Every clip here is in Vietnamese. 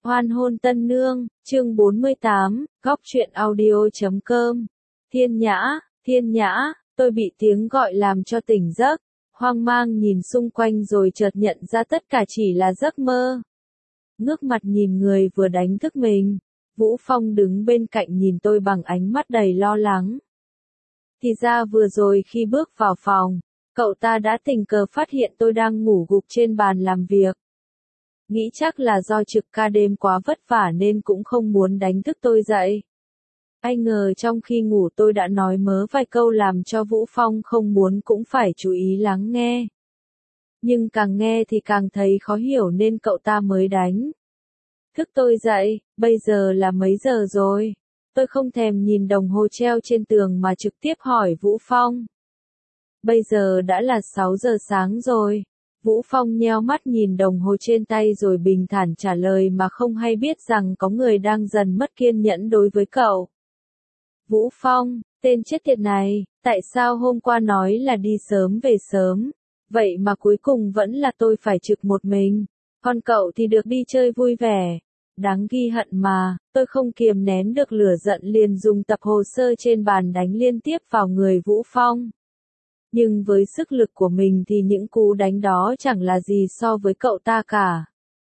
Hoan hôn tân nương, chương 48, góc truyện audio.com. Thiên nhã, tôi bị tiếng gọi làm cho tỉnh giấc, hoang mang nhìn xung quanh rồi chợt nhận ra tất cả chỉ là giấc mơ. Ngước mặt nhìn người vừa đánh thức mình, Vũ Phong đứng bên cạnh nhìn tôi bằng ánh mắt đầy lo lắng. Thì ra vừa rồi khi bước vào phòng, cậu ta đã tình cờ phát hiện tôi đang ngủ gục trên bàn làm việc. Nghĩ chắc là do trực ca đêm quá vất vả nên cũng không muốn đánh thức tôi dậy. Ai ngờ trong khi ngủ tôi đã nói mớ vài câu làm cho Vũ Phong không muốn cũng phải chú ý lắng nghe. Nhưng càng nghe thì càng thấy khó hiểu nên cậu ta mới đánh thức tôi dậy. Bây giờ là mấy giờ rồi? Tôi không thèm nhìn đồng hồ treo trên tường mà trực tiếp hỏi Vũ Phong. Bây giờ đã là 6 giờ sáng rồi. Vũ Phong nheo mắt nhìn đồng hồ trên tay rồi bình thản trả lời mà không hay biết rằng có người đang dần mất kiên nhẫn đối với cậu. Vũ Phong, tên chết tiệt này, tại sao hôm qua nói là đi sớm về sớm, vậy mà cuối cùng vẫn là tôi phải trực một mình, còn cậu thì được đi chơi vui vẻ. Đáng ghi hận mà, tôi không kiềm nén được lửa giận liền dùng tập hồ sơ trên bàn đánh liên tiếp vào người Vũ Phong. Nhưng với sức lực của mình thì những cú đánh đó chẳng là gì so với cậu ta cả.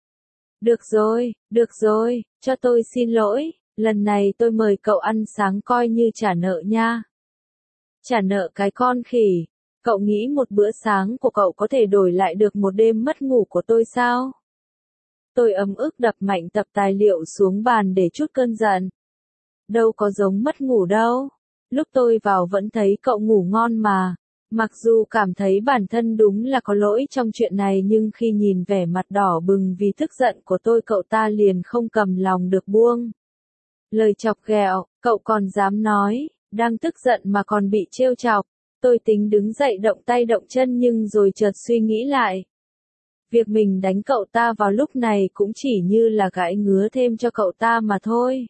Được rồi, cho tôi xin lỗi, lần này tôi mời cậu ăn sáng coi như trả nợ nha. Trả nợ cái con khỉ, cậu nghĩ một bữa sáng của cậu có thể đổi lại được một đêm mất ngủ của tôi sao? Tôi ấm ức đập mạnh tập tài liệu xuống bàn để trút cơn giận. Đâu có giống mất ngủ đâu, lúc tôi vào vẫn thấy cậu ngủ ngon mà. Mặc dù cảm thấy bản thân đúng là có lỗi trong chuyện này nhưng khi nhìn vẻ mặt đỏ bừng vì tức giận của tôi cậu ta liền không cầm lòng được buông. Lời chọc ghẹo, cậu còn dám nói, đang tức giận mà còn bị trêu chọc. Tôi tính đứng dậy động tay động chân nhưng rồi chợt suy nghĩ lại. Việc mình đánh cậu ta vào lúc này cũng chỉ như là gãi ngứa thêm cho cậu ta mà thôi.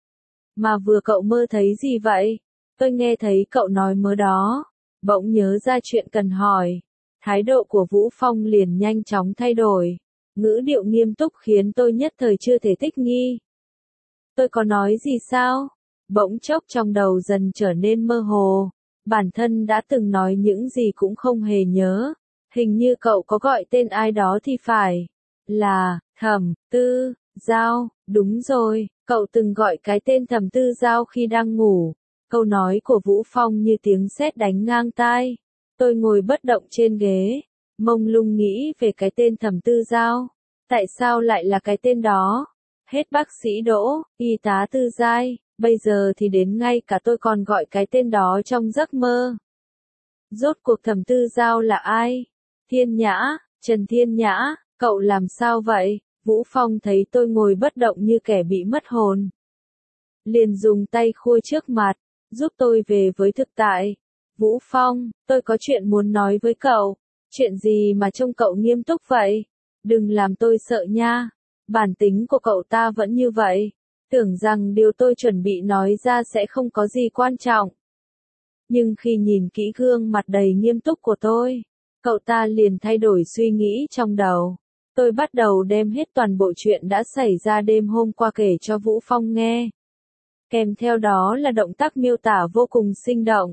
Mà vừa cậu mơ thấy gì vậy? Tôi nghe thấy cậu nói mơ đó. Bỗng nhớ ra chuyện cần hỏi. Thái độ của Vũ Phong liền nhanh chóng thay đổi. Ngữ điệu nghiêm túc khiến tôi nhất thời chưa thể thích nghi. Tôi có nói gì sao? Bỗng chốc trong đầu dần trở nên mơ hồ. Bản thân đã từng nói những gì cũng không hề nhớ. Hình như cậu có gọi tên ai đó thì phải. Là, Thẩm Tư Giao, đúng rồi, cậu từng gọi cái tên Thẩm Tư Giao khi đang ngủ. Câu nói của Vũ Phong như tiếng sét đánh ngang tai. Tôi ngồi bất động trên ghế, mông lung nghĩ về cái tên Thẩm Tư Giao. Tại sao lại là cái tên đó? Hết bác sĩ Đỗ, y tá Tư Giai, bây giờ thì đến ngay cả tôi còn gọi cái tên đó trong giấc mơ. Rốt cuộc Thẩm Tư Giao là ai? Thiên Nhã, Trần Thiên Nhã, cậu làm sao vậy? Vũ Phong thấy tôi ngồi bất động như kẻ bị mất hồn. Liền dùng tay khua trước mặt, giúp tôi về với thực tại. Vũ Phong, tôi có chuyện muốn nói với cậu. Chuyện gì mà trông cậu nghiêm túc vậy? Đừng làm tôi sợ nha. Bản tính của cậu ta vẫn như vậy. Tưởng rằng điều tôi chuẩn bị nói ra sẽ không có gì quan trọng. Nhưng khi nhìn kỹ gương mặt đầy nghiêm túc của tôi, cậu ta liền thay đổi suy nghĩ trong đầu. Tôi bắt đầu đem hết toàn bộ chuyện đã xảy ra đêm hôm qua kể cho Vũ Phong nghe. Kèm theo đó là động tác miêu tả vô cùng sinh động.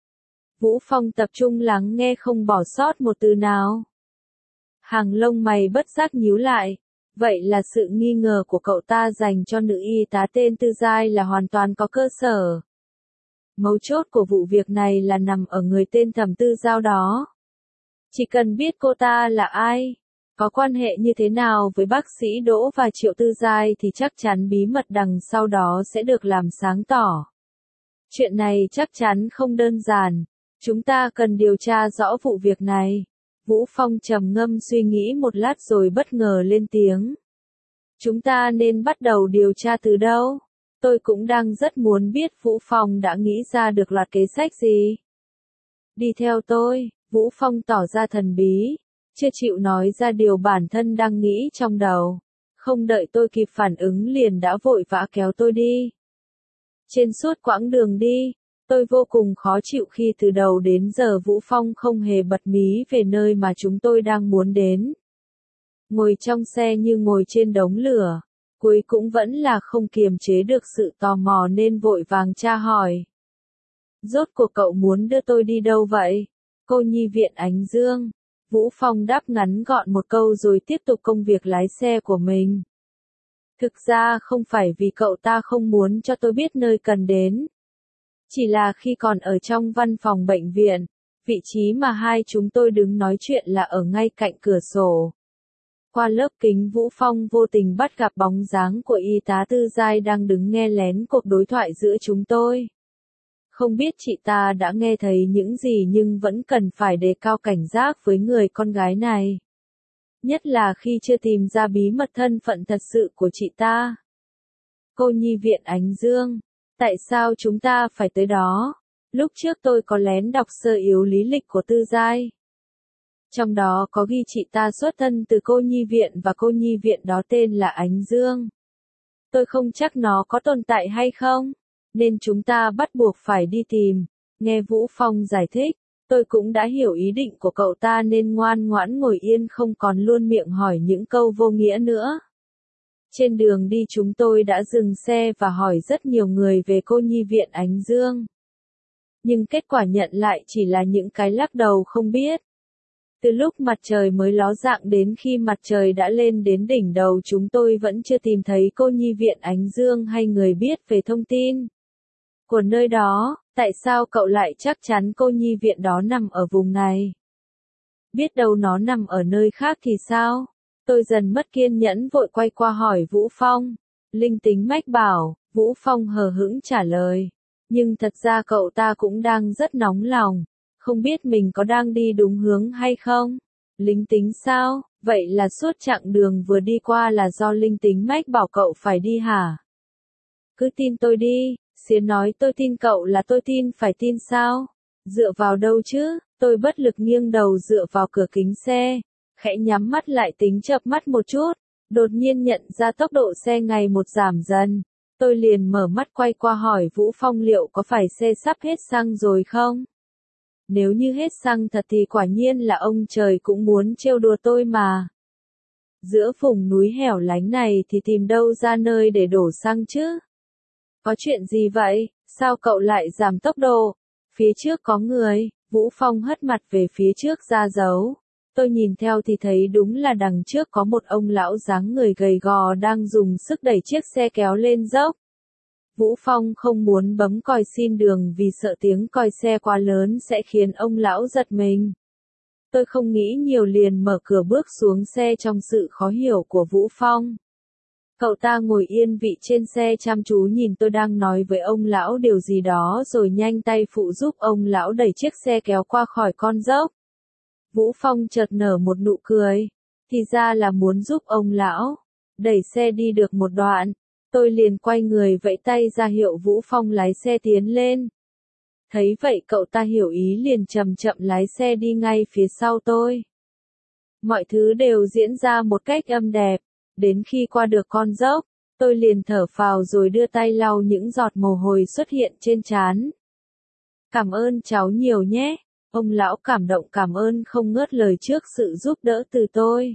Vũ Phong tập trung lắng nghe không bỏ sót một từ nào. Hàng lông mày bất giác nhíu lại. Vậy là sự nghi ngờ của cậu ta dành cho nữ y tá tên Tư Giai là hoàn toàn có cơ sở. Mấu chốt của vụ việc này là nằm ở người tên Thẩm Tư Giao đó. Chỉ cần biết cô ta là ai, có quan hệ như thế nào với bác sĩ Đỗ và Triệu Tư Giai thì chắc chắn bí mật đằng sau đó sẽ được làm sáng tỏ. Chuyện này chắc chắn không đơn giản, chúng ta cần điều tra rõ vụ việc này. Vũ Phong trầm ngâm suy nghĩ một lát rồi bất ngờ lên tiếng. Chúng ta nên bắt đầu điều tra từ đâu? Tôi cũng đang rất muốn biết Vũ Phong đã nghĩ ra được loạt kế sách gì. Đi theo tôi, Vũ Phong tỏ ra thần bí, chưa chịu nói ra điều bản thân đang nghĩ trong đầu. Không đợi tôi kịp phản ứng liền đã vội vã kéo tôi đi. Trên suốt quãng đường đi, tôi vô cùng khó chịu khi từ đầu đến giờ Vũ Phong không hề bật mí về nơi mà chúng tôi đang muốn đến. Ngồi trong xe như ngồi trên đống lửa. Cuối cũng vẫn là không kiềm chế được sự tò mò nên vội vàng tra hỏi. Rốt cuộc cậu muốn đưa tôi đi đâu vậy? Cô nhi viện Ánh Dương. Vũ Phong đáp ngắn gọn một câu rồi tiếp tục công việc lái xe của mình. Thực ra không phải vì cậu ta không muốn cho tôi biết nơi cần đến. Chỉ là khi còn ở trong văn phòng bệnh viện, vị trí mà hai chúng tôi đứng nói chuyện là ở ngay cạnh cửa sổ. Qua lớp kính Vũ Phong vô tình bắt gặp bóng dáng của y tá Tư Giai đang đứng nghe lén cuộc đối thoại giữa chúng tôi. Không biết chị ta đã nghe thấy những gì nhưng vẫn cần phải đề cao cảnh giác với người con gái này. Nhất là khi chưa tìm ra bí mật thân phận thật sự của chị ta. Cô nhi viện Ánh Dương, tại sao chúng ta phải tới đó? Lúc trước tôi có lén đọc sơ yếu lý lịch của Tư Giai. Trong đó có ghi chị ta xuất thân từ cô nhi viện và cô nhi viện đó tên là Ánh Dương. Tôi không chắc nó có tồn tại hay không, nên chúng ta bắt buộc phải đi tìm. Nghe Vũ Phong giải thích, tôi cũng đã hiểu ý định của cậu ta nên ngoan ngoãn ngồi yên không còn luôn miệng hỏi những câu vô nghĩa nữa. Trên đường đi chúng tôi đã dừng xe và hỏi rất nhiều người về cô nhi viện Ánh Dương. Nhưng kết quả nhận lại chỉ là những cái lắc đầu không biết. Từ lúc mặt trời mới ló dạng đến khi mặt trời đã lên đến đỉnh đầu chúng tôi vẫn chưa tìm thấy cô nhi viện Ánh Dương hay người biết về thông tin của nơi đó. Tại sao cậu lại chắc chắn cô nhi viện đó nằm ở vùng này? Biết đâu nó nằm ở nơi khác thì sao? Tôi dần mất kiên nhẫn vội quay qua hỏi Vũ Phong. Linh tính mách bảo, Vũ Phong hờ hững trả lời. Nhưng thật ra cậu ta cũng đang rất nóng lòng. Không biết mình có đang đi đúng hướng hay không? Linh tính sao? Vậy là suốt chặng đường vừa đi qua là do linh tính mách bảo cậu phải đi hả? Cứ tin tôi đi. Xía nói tôi tin cậu là tôi tin phải tin sao? Dựa vào đâu chứ? Tôi bất lực nghiêng đầu dựa vào cửa kính xe, khẽ nhắm mắt lại tính chợp mắt một chút, đột nhiên nhận ra tốc độ xe ngày một giảm dần. Tôi liền mở mắt quay qua hỏi Vũ Phong liệu có phải xe sắp hết xăng rồi không? Nếu như hết xăng thật thì quả nhiên là ông trời cũng muốn trêu đùa tôi mà. Giữa vùng núi hẻo lánh này thì tìm đâu ra nơi để đổ xăng chứ? Có chuyện gì vậy? Sao cậu lại giảm tốc độ? Phía trước có người. Vũ Phong hất mặt về phía trước ra dấu. Tôi nhìn theo thì thấy đúng là đằng trước có một ông lão dáng người gầy gò đang dùng sức đẩy chiếc xe kéo lên dốc. Vũ Phong không muốn bấm còi xin đường vì sợ tiếng còi xe quá lớn sẽ khiến ông lão giật mình. Tôi không nghĩ nhiều liền mở cửa bước xuống xe trong sự khó hiểu của Vũ Phong. Cậu ta ngồi yên vị trên xe chăm chú nhìn tôi đang nói với ông lão điều gì đó rồi nhanh tay phụ giúp ông lão đẩy chiếc xe kéo qua khỏi con dốc. Vũ Phong chợt nở một nụ cười. Thì ra là muốn giúp ông lão đẩy xe đi được một đoạn. Tôi liền quay người vẫy tay ra hiệu Vũ Phong lái xe tiến lên. Thấy vậy cậu ta hiểu ý liền chậm chậm lái xe đi ngay phía sau tôi. Mọi thứ đều diễn ra một cách êm đẹp. Đến khi qua được con dốc, tôi liền thở phào rồi đưa tay lau những giọt mồ hôi xuất hiện trên trán. Cảm ơn cháu nhiều nhé. Ông lão cảm động cảm ơn không ngớt lời trước sự giúp đỡ từ tôi.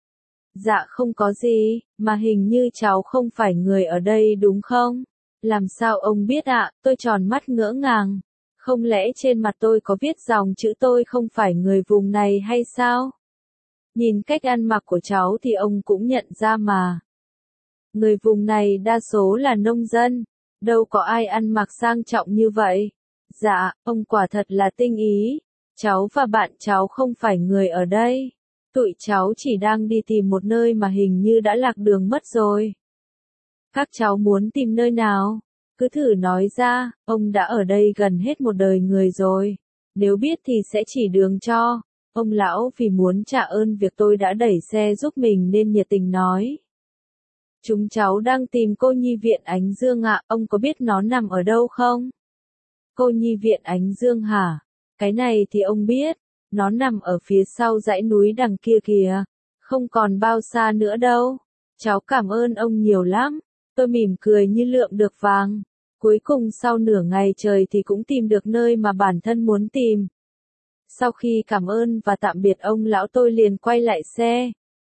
Dạ không có gì, mà hình như cháu không phải người ở đây đúng không? Làm sao ông biết ạ? Tôi tròn mắt ngỡ ngàng. Không lẽ trên mặt tôi có viết dòng chữ tôi không phải người vùng này hay sao? Nhìn cách ăn mặc của cháu thì ông cũng nhận ra mà. Người vùng này đa số là nông dân, đâu có ai ăn mặc sang trọng như vậy. Dạ, ông quả thật là tinh ý. Cháu và bạn cháu không phải người ở đây. Tụi cháu chỉ đang đi tìm một nơi mà hình như đã lạc đường mất rồi. Các cháu muốn tìm nơi nào? Cứ thử nói ra, ông đã ở đây gần hết một đời người rồi. Nếu biết thì sẽ chỉ đường cho. Ông lão vì muốn trả ơn việc tôi đã đẩy xe giúp mình nên nhiệt tình nói. Chúng cháu đang tìm cô nhi viện Ánh Dương ạ, ông có biết nó nằm ở đâu không? Cô nhi viện Ánh Dương hả? Cái này thì ông biết, nó nằm ở phía sau dãy núi đằng kia kìa, không còn bao xa nữa đâu. Cháu cảm ơn ông nhiều lắm. Tôi mỉm cười như lượm được vàng. Cuối cùng sau nửa ngày trời thì cũng tìm được nơi mà bản thân muốn tìm. Sau khi cảm ơn và tạm biệt ông lão tôi liền quay lại xe.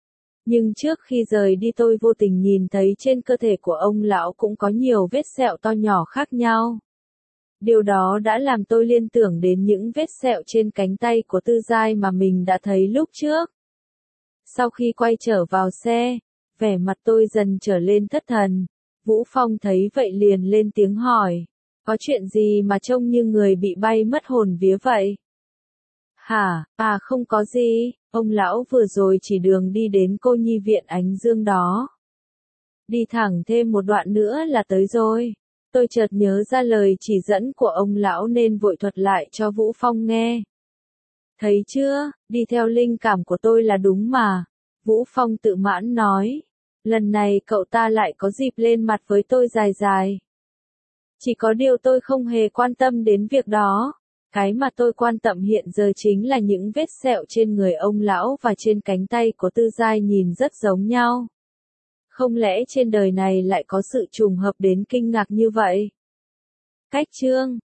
Nhưng trước khi rời đi tôi vô tình nhìn thấy trên cơ thể của ông lão cũng có nhiều vết sẹo to nhỏ khác nhau. Điều đó đã làm tôi liên tưởng đến những vết sẹo trên cánh tay của Tư Giai mà mình đã thấy lúc trước. Sau khi quay trở vào xe, vẻ mặt tôi dần trở lên thất thần. Vũ Phong thấy vậy liền lên tiếng hỏi. Có chuyện gì mà trông như người bị bay mất hồn vía vậy? Hả, không có gì, ông lão vừa rồi chỉ đường đi đến cô nhi viện Ánh Dương đó. Đi thẳng thêm một đoạn nữa là tới rồi. Tôi chợt nhớ ra lời chỉ dẫn của ông lão nên vội thuật lại cho Vũ Phong nghe. Thấy chưa, đi theo linh cảm của tôi là đúng mà. Vũ Phong tự mãn nói. Lần này cậu ta lại có dịp lên mặt với tôi dài dài. Chỉ có điều tôi không hề quan tâm đến việc đó. Cái mà tôi quan tâm hiện giờ chính là những vết sẹo trên người ông lão và trên cánh tay của Tư Giai nhìn rất giống nhau. Không lẽ trên đời này lại có sự trùng hợp đến kinh ngạc như vậy? Cách chương